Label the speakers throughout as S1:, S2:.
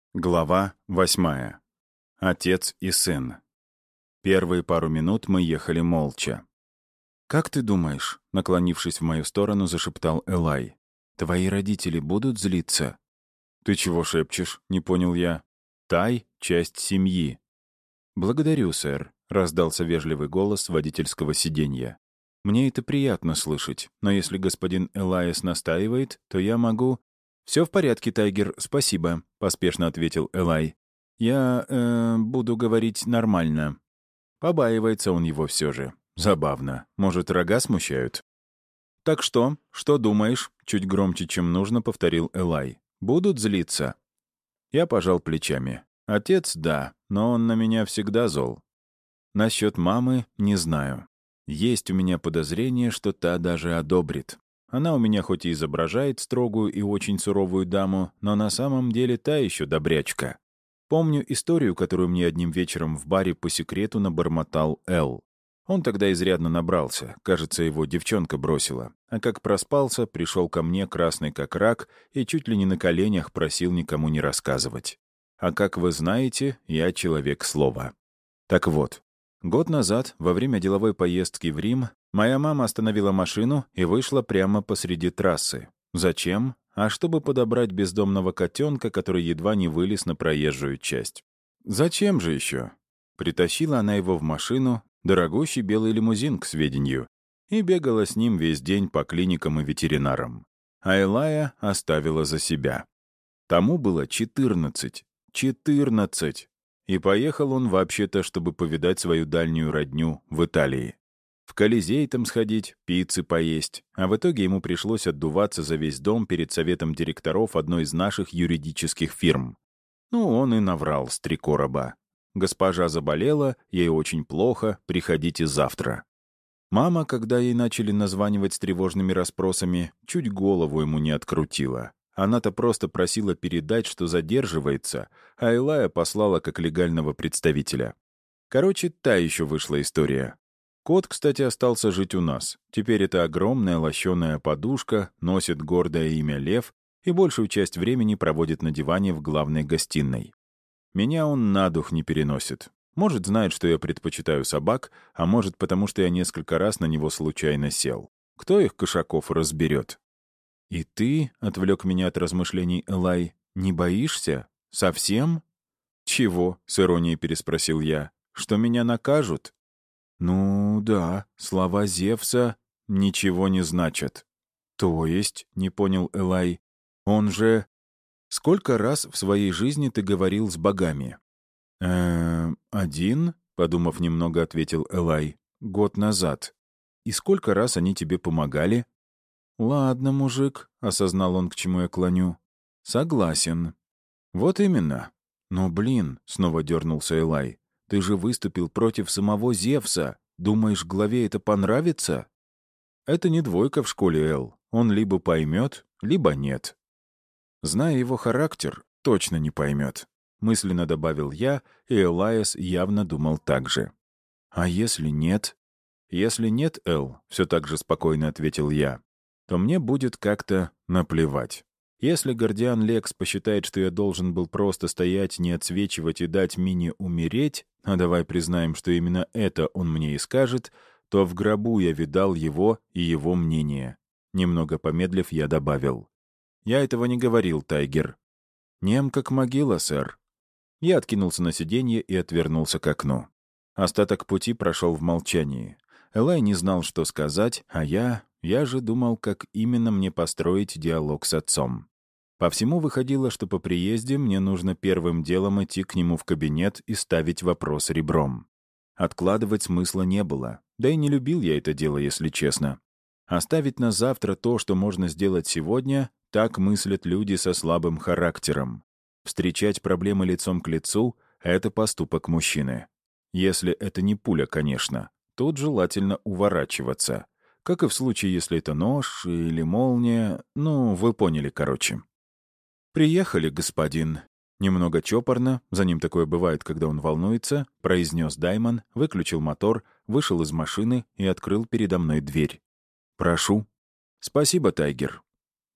S1: Глава 8. Отец и сын. Первые пару минут мы ехали молча. «Как ты думаешь?» — наклонившись в мою сторону, зашептал Элай. «Твои родители будут злиться?» «Ты чего шепчешь?» — не понял я. «Тай — часть семьи». «Благодарю, сэр», — раздался вежливый голос с водительского сиденья. «Мне это приятно слышать, но если господин Элайас настаивает, то я могу...» «Все в порядке, Тайгер, спасибо», — поспешно ответил Элай. «Я буду говорить нормально». Побаивается он его все же. Забавно. Может, рога смущают? «Так что? Что думаешь?» — чуть громче, чем нужно, повторил Элай. «Будут злиться?» Я пожал плечами. «Отец — да, но он на меня всегда зол. Насчет мамы — не знаю. Есть у меня подозрение, что та даже одобрит. Она у меня хоть и изображает строгую и очень суровую даму, но на самом деле та еще добрячка. Помню историю, которую мне одним вечером в баре по секрету набормотал Эл. Он тогда изрядно набрался, кажется, его девчонка бросила. А как проспался, пришел ко мне красный как рак и чуть ли не на коленях просил никому не рассказывать. А как вы знаете, я человек слова. Так вот, год назад, во время деловой поездки в Рим, моя мама остановила машину и вышла прямо посреди трассы. Зачем? А чтобы подобрать бездомного котенка, который едва не вылез на проезжую часть. Зачем же еще? Притащила она его в машину, дорогущий белый лимузин, к сведению, и бегала с ним весь день по клиникам и ветеринарам. А Элая оставила за себя. Тому было 14. 14! И поехал он вообще-то, чтобы повидать свою дальнюю родню в Италии. В Колизей там сходить, пиццы поесть. А в итоге ему пришлось отдуваться за весь дом перед советом директоров одной из наших юридических фирм. Ну, он и наврал с 3 короба. Госпожа заболела, ей очень плохо, приходите завтра. Мама, когда ей начали названивать с тревожными расспросами, чуть голову ему не открутила. Она-то просто просила передать, что задерживается, а Элая послала как легального представителя. Короче, та еще вышла история. Кот, кстати, остался жить у нас. Теперь это огромная лощеная подушка, носит гордое имя Лев и большую часть времени проводит на диване в главной гостиной. Меня он на дух не переносит. Может, знает, что я предпочитаю собак, а может, потому что я несколько раз на него случайно сел. Кто их кошаков разберет? «И ты, — отвлек меня от размышлений Элай, — не боишься? Совсем?» «Чего?» — с иронией переспросил я. «Что меня накажут?» «Ну, да, слова Зевса ничего не значат». «То есть?» — не понял Элай. «Он же...» «Сколько раз в своей жизни ты говорил с богами?» «Один?» — подумав немного, ответил Элай. «Год назад. И сколько раз они тебе помогали?» «Ладно, мужик», — осознал он, к чему я клоню. «Согласен». «Вот именно». «Но, блин», — снова дернулся Элай, «ты же выступил против самого Зевса. Думаешь, главе это понравится?» «Это не двойка в школе, Эл. Он либо поймет, либо нет». Зная его характер, точно не поймет. Мысленно добавил я, и Элайас явно думал так же. «А если нет?» «Если нет, Эл», — все так же спокойно ответил я, то мне будет как-то наплевать. Если Гордиан Лекс посчитает, что я должен был просто стоять, не отсвечивать и дать Мине умереть, а давай признаем, что именно это он мне и скажет, то в гробу я видал его и его мнение. Немного помедлив, я добавил. «Я этого не говорил, Тайгер». «Нем как могила, сэр». Я откинулся на сиденье и отвернулся к окну. Остаток пути прошел в молчании. Элай не знал, что сказать, а я же думал, как именно мне построить диалог с отцом. По всему выходило, что по приезде мне нужно первым делом идти к нему в кабинет и ставить вопрос ребром. Откладывать смысла не было, да и не любил я это дело, если честно. Оставить на завтра то, что можно сделать сегодня, так мыслят люди со слабым характером. Встречать проблемы лицом к лицу — это поступок мужчины. Если это не пуля, конечно, тут желательно уворачиваться. Как и в случае, если это нож или молния, ну, вы поняли, короче. «Приехали, господин». Немного чопорно, за ним такое бывает, когда он волнуется, произнес Даймон, выключил мотор, вышел из машины и открыл передо мной дверь. «Прошу». «Спасибо, Тайгер».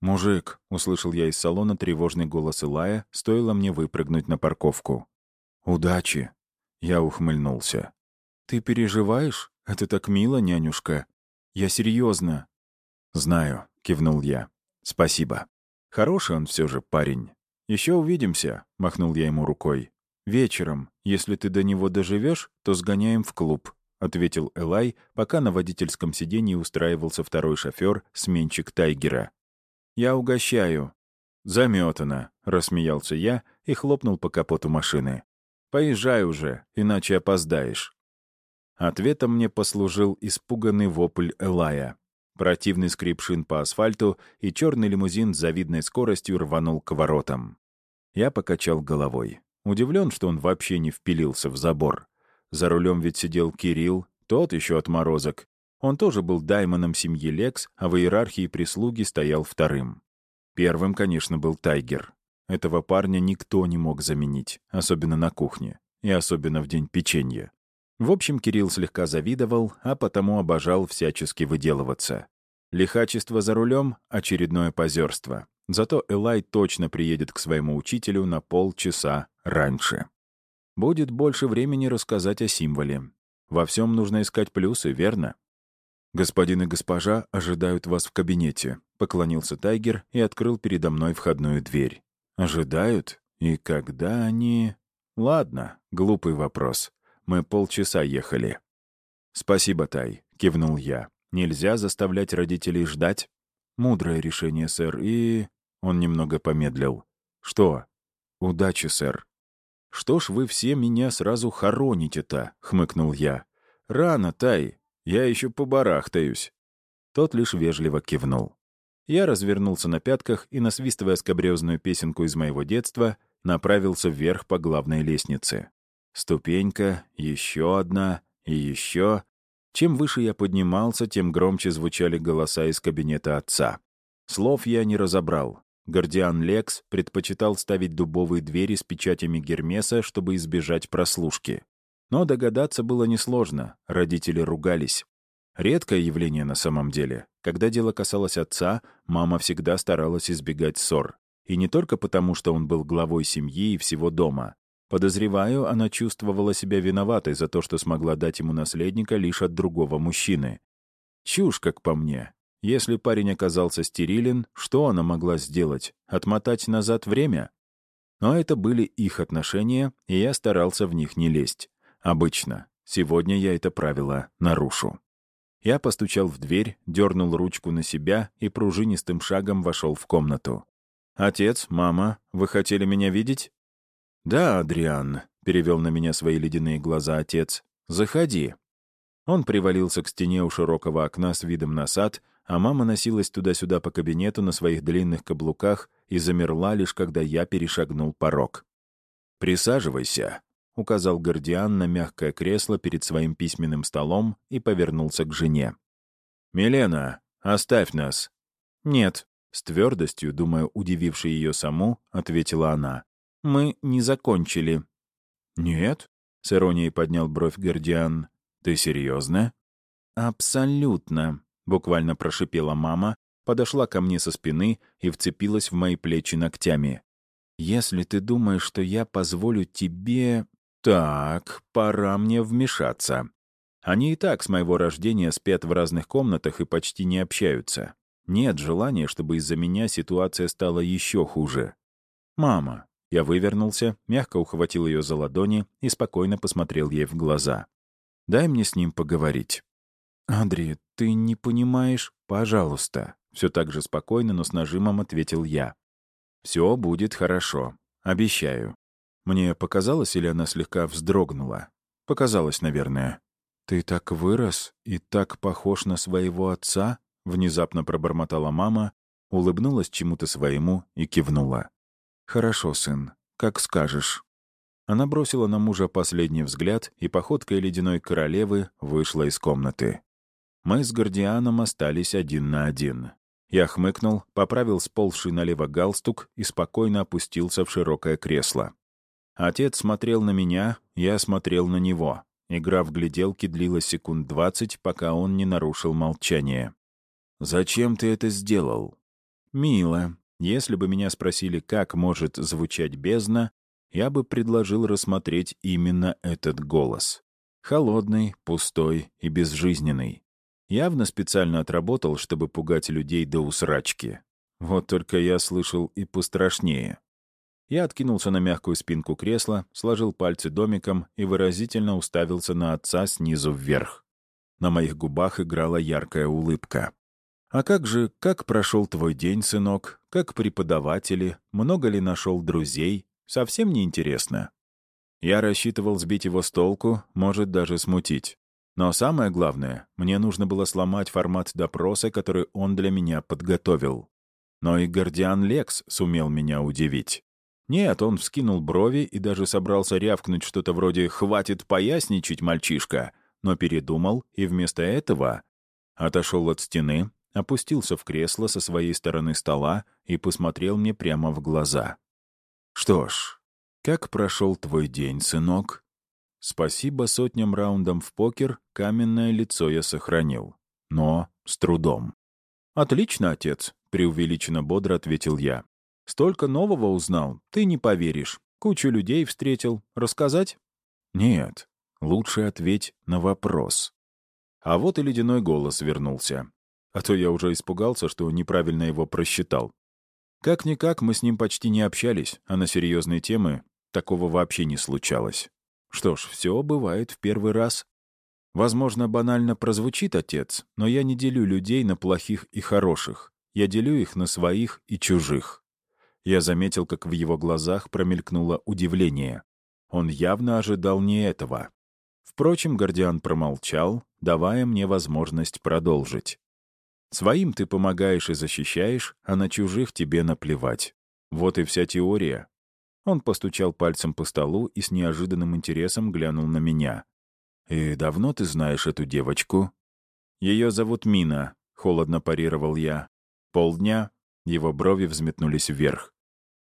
S1: «Мужик», — услышал я из салона тревожный голос Илая, стоило мне выпрыгнуть на парковку. «Удачи!» — я ухмыльнулся. «Ты переживаешь? Это так мило, нянюшка. Я серьезно. «Знаю», — кивнул я. «Спасибо. Хороший он все же парень. Еще увидимся», — махнул я ему рукой. «Вечером, если ты до него доживешь, то сгоняем в клуб», — ответил Элай, пока на водительском сиденье устраивался второй шофер, сменщик Тайгера. «Я угощаю». «Заметано», — рассмеялся я и хлопнул по капоту машины. «Поезжай уже, иначе опоздаешь». Ответом мне послужил испуганный вопль Элая. Противный скрип шин по асфальту, и черный лимузин с завидной скоростью рванул к воротам. Я покачал головой. Удивлен, что он вообще не впилился в забор. За рулем ведь сидел Кирилл, тот еще отморозок. Он тоже был даймоном семьи Лекс, а в иерархии прислуги стоял вторым. Первым, конечно, был Тайгер. Этого парня никто не мог заменить, особенно на кухне, и особенно в день печенья. В общем, Кирилл слегка завидовал, а потому обожал всячески выделываться. Лихачество за рулем — очередное позерство. Зато Элай точно приедет к своему учителю на полчаса раньше. Будет больше времени рассказать о символе. Во всем нужно искать плюсы, верно? «Господин и госпожа ожидают вас в кабинете», — поклонился Тайгер и открыл передо мной входную дверь. «Ожидают? И когда они...» «Ладно, глупый вопрос. Мы полчаса ехали». «Спасибо, Тай», — кивнул я. «Нельзя заставлять родителей ждать?» «Мудрое решение, сэр, и...» Он немного помедлил. «Что?» «Удачи, сэр». «Что ж вы все меня сразу хороните-то?» — хмыкнул я. «Рано, Тай. Я еще побарахтаюсь». Тот лишь вежливо кивнул. Я развернулся на пятках и, насвистывая скабрёзную песенку из моего детства, направился вверх по главной лестнице. Ступенька, еще одна и еще. Чем выше я поднимался, тем громче звучали голоса из кабинета отца. Слов я не разобрал. Гардиан Лекс предпочитал ставить дубовые двери с печатями Гермеса, чтобы избежать прослушки. Но догадаться было несложно, родители ругались. Редкое явление на самом деле. Когда дело касалось отца, мама всегда старалась избегать ссор. И не только потому, что он был главой семьи и всего дома. Подозреваю, она чувствовала себя виноватой за то, что смогла дать ему наследника лишь от другого мужчины. Чушь, как по мне. Если парень оказался стерилен, что она могла сделать? Отмотать назад время? Но это были их отношения, и я старался в них не лезть. Обычно. Сегодня я это правило нарушу. Я постучал в дверь, дернул ручку на себя и пружинистым шагом вошел в комнату. «Отец, мама, вы хотели меня видеть?» «Да, Адриан», — перевел на меня свои ледяные глаза отец. «Заходи». Он привалился к стене у широкого окна с видом на сад, а мама носилась туда-сюда по кабинету на своих длинных каблуках и замерла лишь, когда я перешагнул порог. «Присаживайся», — указал Гардиан на мягкое кресло перед своим письменным столом и повернулся к жене. «Милена, оставь нас». «Нет», — с твердостью, думаю, удивившей ее саму, ответила она. «Мы не закончили». «Нет?» — с иронией поднял бровь Гардиан. «Ты серьезно?» «Абсолютно», — буквально прошипела мама, подошла ко мне со спины и вцепилась в мои плечи ногтями. «Если ты думаешь, что я позволю тебе...» «Так, пора мне вмешаться». Они и так с моего рождения спят в разных комнатах и почти не общаются. Нет желания, чтобы из-за меня ситуация стала еще хуже. «Мама». Я вывернулся, мягко ухватил ее за ладони и спокойно посмотрел ей в глаза. «Дай мне с ним поговорить». «Андрей, ты не понимаешь? Пожалуйста». Все так же спокойно, но с нажимом ответил я. «Все будет хорошо. Обещаю». Мне показалось, или она слегка вздрогнула? Показалось, наверное. «Ты так вырос и так похож на своего отца?» Внезапно пробормотала мама, улыбнулась чему-то своему и кивнула. «Хорошо, сын, как скажешь». Она бросила на мужа последний взгляд и походкой ледяной королевы вышла из комнаты. Мы с Гардианом остались один на один. Я хмыкнул, поправил сползший налево галстук и спокойно опустился в широкое кресло. Отец смотрел на меня, я смотрел на него. Игра в гляделки длилась секунд 20, пока он не нарушил молчание. «Зачем ты это сделал?» Мило. Если бы меня спросили, как может звучать бездна, я бы предложил рассмотреть именно этот голос. Холодный, пустой и безжизненный. Явно специально отработал, чтобы пугать людей до усрачки. Вот только я слышал и пострашнее. Я откинулся на мягкую спинку кресла, сложил пальцы домиком и выразительно уставился на отца снизу вверх. На моих губах играла яркая улыбка. «А как прошел твой день, сынок? Как преподаватели? Много ли нашел друзей? Совсем не интересно». Я рассчитывал сбить его с толку, может, даже смутить. Но самое главное, мне нужно было сломать формат допроса, который он для меня подготовил. Но и Гордиан Лекс сумел меня удивить. Нет, он вскинул брови и даже собрался рявкнуть что-то вроде «хватит поясничать, мальчишка», но передумал и вместо этого отошел от стены, опустился в кресло со своей стороны стола и посмотрел мне прямо в глаза. «Что ж, как прошел твой день, сынок?» Спасибо сотням раундам в покер, каменное лицо я сохранил. Но с трудом. «Отлично, отец», — преувеличенно бодро ответил я. «Столько нового узнал, ты не поверишь. Кучу людей встретил. Рассказать?» «Нет, лучше ответь на вопрос». А вот и ледяной голос вернулся. А то я уже испугался, что неправильно его просчитал. Как-никак мы с ним почти не общались, а на серьезные темы такого вообще не случалось. Что ж, все бывает в первый раз. Возможно, банально прозвучит, отец, но я не делю людей на плохих и хороших. Я делю их на своих и чужих. Я заметил, как в его глазах промелькнуло удивление. Он явно ожидал не этого. Впрочем, Гордиан промолчал, давая мне возможность продолжить. «Своим ты помогаешь и защищаешь, а на чужих тебе наплевать. Вот и вся теория». Он постучал пальцем по столу и с неожиданным интересом глянул на меня. «И давно ты знаешь эту девочку?» «Ее зовут Мина», — холодно парировал я. «Полдня?» — его брови взметнулись вверх.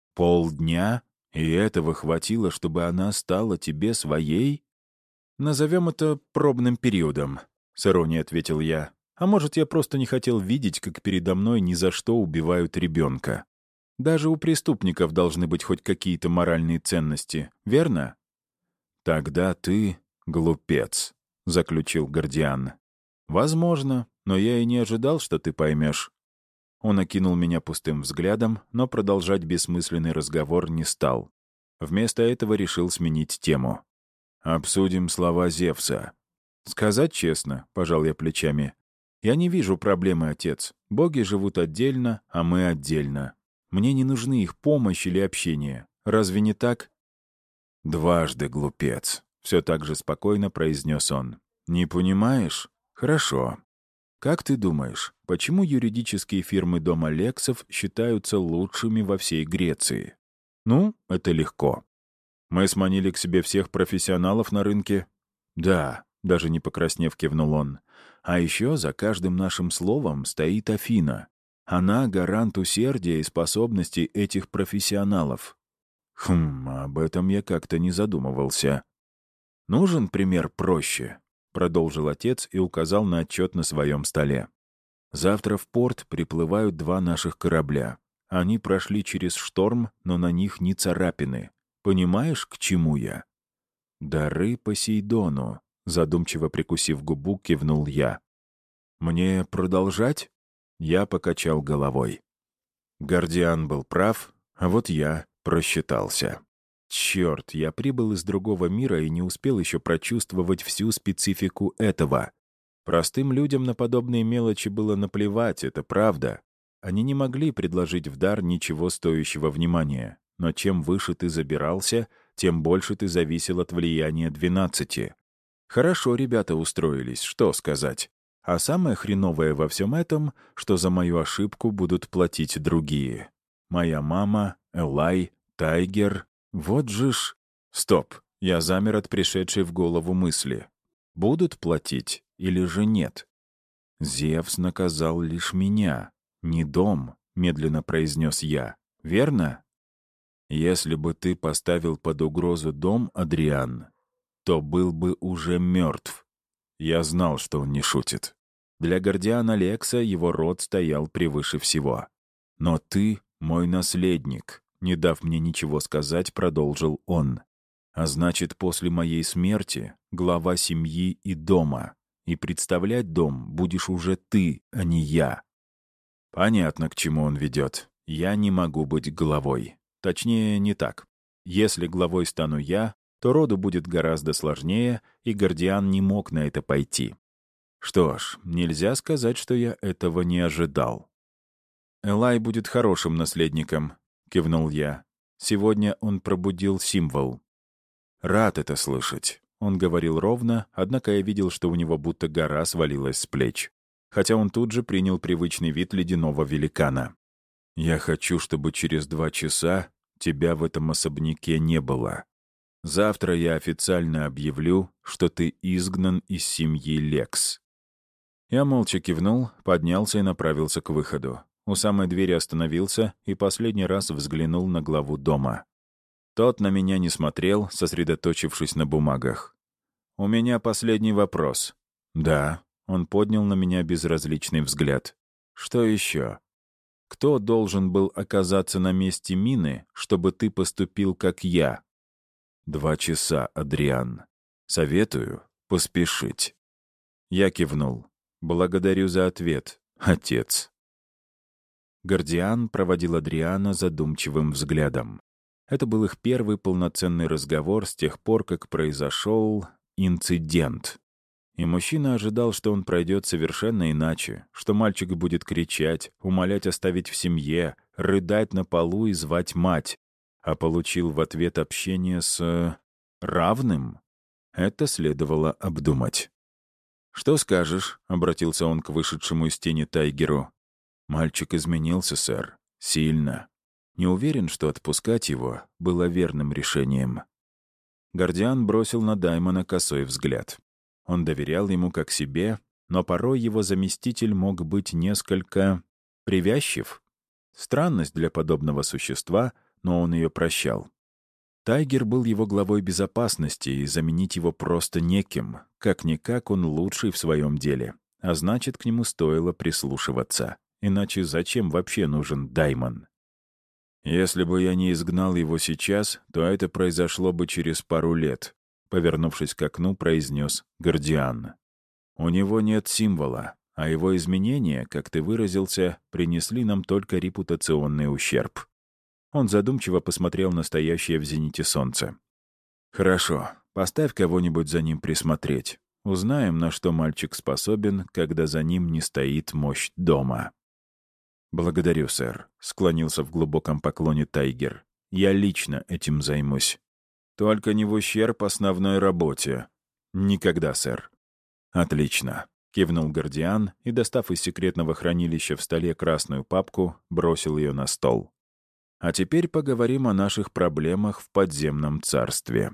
S1: «Полдня? И этого хватило, чтобы она стала тебе своей?» «Назовем это пробным периодом», — с иронией ответил я. «А может, я просто не хотел видеть, как передо мной ни за что убивают ребенка. Даже у преступников должны быть хоть какие-то моральные ценности, верно?» «Тогда ты глупец», — заключил Гордиан. «Возможно, но я и не ожидал, что ты поймешь». Он окинул меня пустым взглядом, но продолжать бессмысленный разговор не стал. Вместо этого решил сменить тему. «Обсудим слова Зевса». «Сказать честно», — пожал я плечами, — «я не вижу проблемы, отец. Боги живут отдельно, а мы отдельно. Мне не нужны их помощь или общение. Разве не так?» «Дважды глупец», — все так же спокойно произнес он. «Не понимаешь? Хорошо. Как ты думаешь, почему юридические фирмы дома Лексов считаются лучшими во всей Греции? Ну, это легко. Мы сманили к себе всех профессионалов на рынке?» «Да», — даже не покраснев, кивнул он. «А еще за каждым нашим словом стоит Афина. Она гарант усердия и способностей этих профессионалов». Об этом я как-то не задумывался. «Нужен пример проще», — продолжил отец и указал на отчет на своем столе. «Завтра в порт приплывают два наших корабля. Они прошли через шторм, но на них ни царапины. Понимаешь, к чему я?» «Дары Посейдону», — задумчиво прикусив губу, кивнул я. «Мне продолжать?» Я покачал головой. Гордиан был прав, а вот я просчитался. Черт, я прибыл из другого мира и не успел еще прочувствовать всю специфику этого. Простым людям на подобные мелочи было наплевать, это правда. Они не могли предложить в дар ничего стоящего внимания. Но чем выше ты забирался, тем больше ты зависел от влияния 12. Хорошо ребята устроились, что сказать. А самое хреновое во всем этом, что за мою ошибку будут платить другие. Моя мама, Элай, Тайгер. Вот же ж... Стоп, я замер от пришедшей в голову мысли. Будут платить или же нет? Зевс наказал лишь меня, не дом, медленно произнес я. Верно? Если бы ты поставил под угрозу дом, Адриан, то был бы уже мертв. Я знал, что он не шутит. Для Гордиана Лекса его род стоял превыше всего. «Но ты мой наследник», — не дав мне ничего сказать, продолжил он. «А значит, после моей смерти глава семьи и дома. И представлять дом будешь уже ты, а не я». Понятно, к чему он ведет. Я не могу быть главой. Точнее, не так. Если главой стану я, то роду будет гораздо сложнее, и Гордиан не мог на это пойти. Что ж, нельзя сказать, что я этого не ожидал. «Элай будет хорошим наследником», — кивнул я. «Сегодня он пробудил символ». «Рад это слышать». Он говорил ровно, однако я видел, что у него будто гора свалилась с плеч. Хотя он тут же принял привычный вид ледяного великана. «Я хочу, чтобы через 2 часа тебя в этом особняке не было. Завтра я официально объявлю, что ты изгнан из семьи Лекс». Я молча кивнул, поднялся и направился к выходу. У самой двери остановился и последний раз взглянул на главу дома. Тот на меня не смотрел, сосредоточившись на бумагах. «У меня последний вопрос». «Да». Он поднял на меня безразличный взгляд. «Что еще?» «Кто должен был оказаться на месте мины, чтобы ты поступил, как я?» 2 часа, Адриан. Советую поспешить». Я кивнул. «Благодарю за ответ, отец». Гордиан проводил Адриана задумчивым взглядом. Это был их первый полноценный разговор с тех пор, как произошел инцидент. И мужчина ожидал, что он пройдет совершенно иначе, что мальчик будет кричать, умолять оставить в семье, рыдать на полу и звать мать, а получил в ответ общение с равным. Это следовало обдумать. «Что скажешь?» — обратился он к вышедшему из тени Тайгеру. «Мальчик изменился, сэр. Сильно. Не уверен, что отпускать его было верным решением». Гордиан бросил на Даймона косой взгляд. Он доверял ему как себе, но порой его заместитель мог быть несколько привязчив. Странность для подобного существа, но он ее прощал. Тайгер был его главой безопасности, и заменить его просто неким. Как-никак он лучший в своем деле. А значит, к нему стоило прислушиваться. Иначе зачем вообще нужен Даймон? «Если бы я не изгнал его сейчас, то это произошло бы через пару лет», — повернувшись к окну, произнес Гордиан. «У него нет символа, а его изменения, как ты выразился, принесли нам только репутационный ущерб». Он задумчиво посмотрел на стоящее в зените солнце. «Хорошо, поставь кого-нибудь за ним присмотреть. Узнаем, на что мальчик способен, когда за ним не стоит мощь дома». «Благодарю, сэр», — склонился в глубоком поклоне Тайгер. «Я лично этим займусь». «Только не в ущерб основной работе». «Никогда, сэр». «Отлично», — кивнул Гордиан и, достав из секретного хранилища в столе красную папку, бросил ее на стол. «А теперь поговорим о наших проблемах в подземном царстве».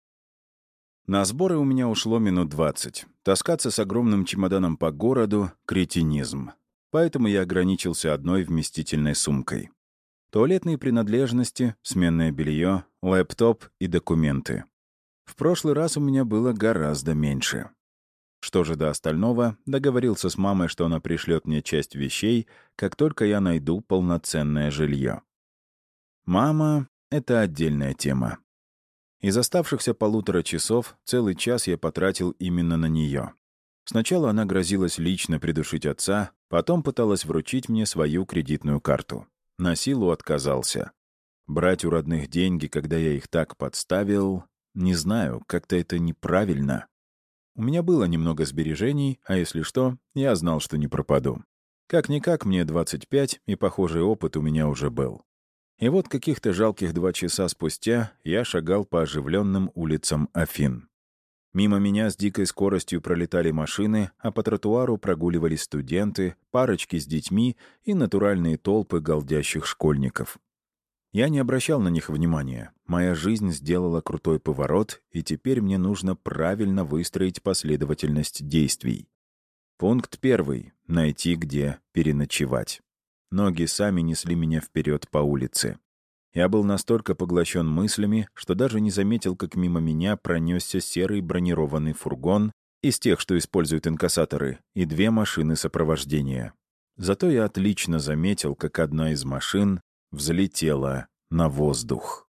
S1: На сборы у меня ушло минут 20. Таскаться с огромным чемоданом по городу — кретинизм. Поэтому я ограничился одной вместительной сумкой. Туалетные принадлежности, сменное белье, лэптоп и документы. В прошлый раз у меня было гораздо меньше. Что же до остального, договорился с мамой, что она пришлет мне часть вещей, как только я найду полноценное жилье. Мама — это отдельная тема. Из оставшихся 1,5 часов целый час я потратил именно на нее. Сначала она грозилась лично придушить отца, потом пыталась вручить мне свою кредитную карту. На силу отказался. Брать у родных деньги, когда я их так подставил, не знаю, как-то это неправильно. У меня было немного сбережений, а если что, я знал, что не пропаду. Как-никак мне 25, и похожий опыт у меня уже был. И вот каких-то жалких 2 часа спустя я шагал по оживленным улицам Афин. Мимо меня с дикой скоростью пролетали машины, а по тротуару прогуливались студенты, парочки с детьми и натуральные толпы голдящих школьников. Я не обращал на них внимания. Моя жизнь сделала крутой поворот, и теперь мне нужно правильно выстроить последовательность действий. Пункт 1. Найти, где переночевать. Ноги сами несли меня вперед по улице. Я был настолько поглощен мыслями, что даже не заметил, как мимо меня пронесся серый бронированный фургон из тех, что используют инкассаторы, и 2 машины сопровождения. Зато я отлично заметил, как одна из машин взлетела на воздух.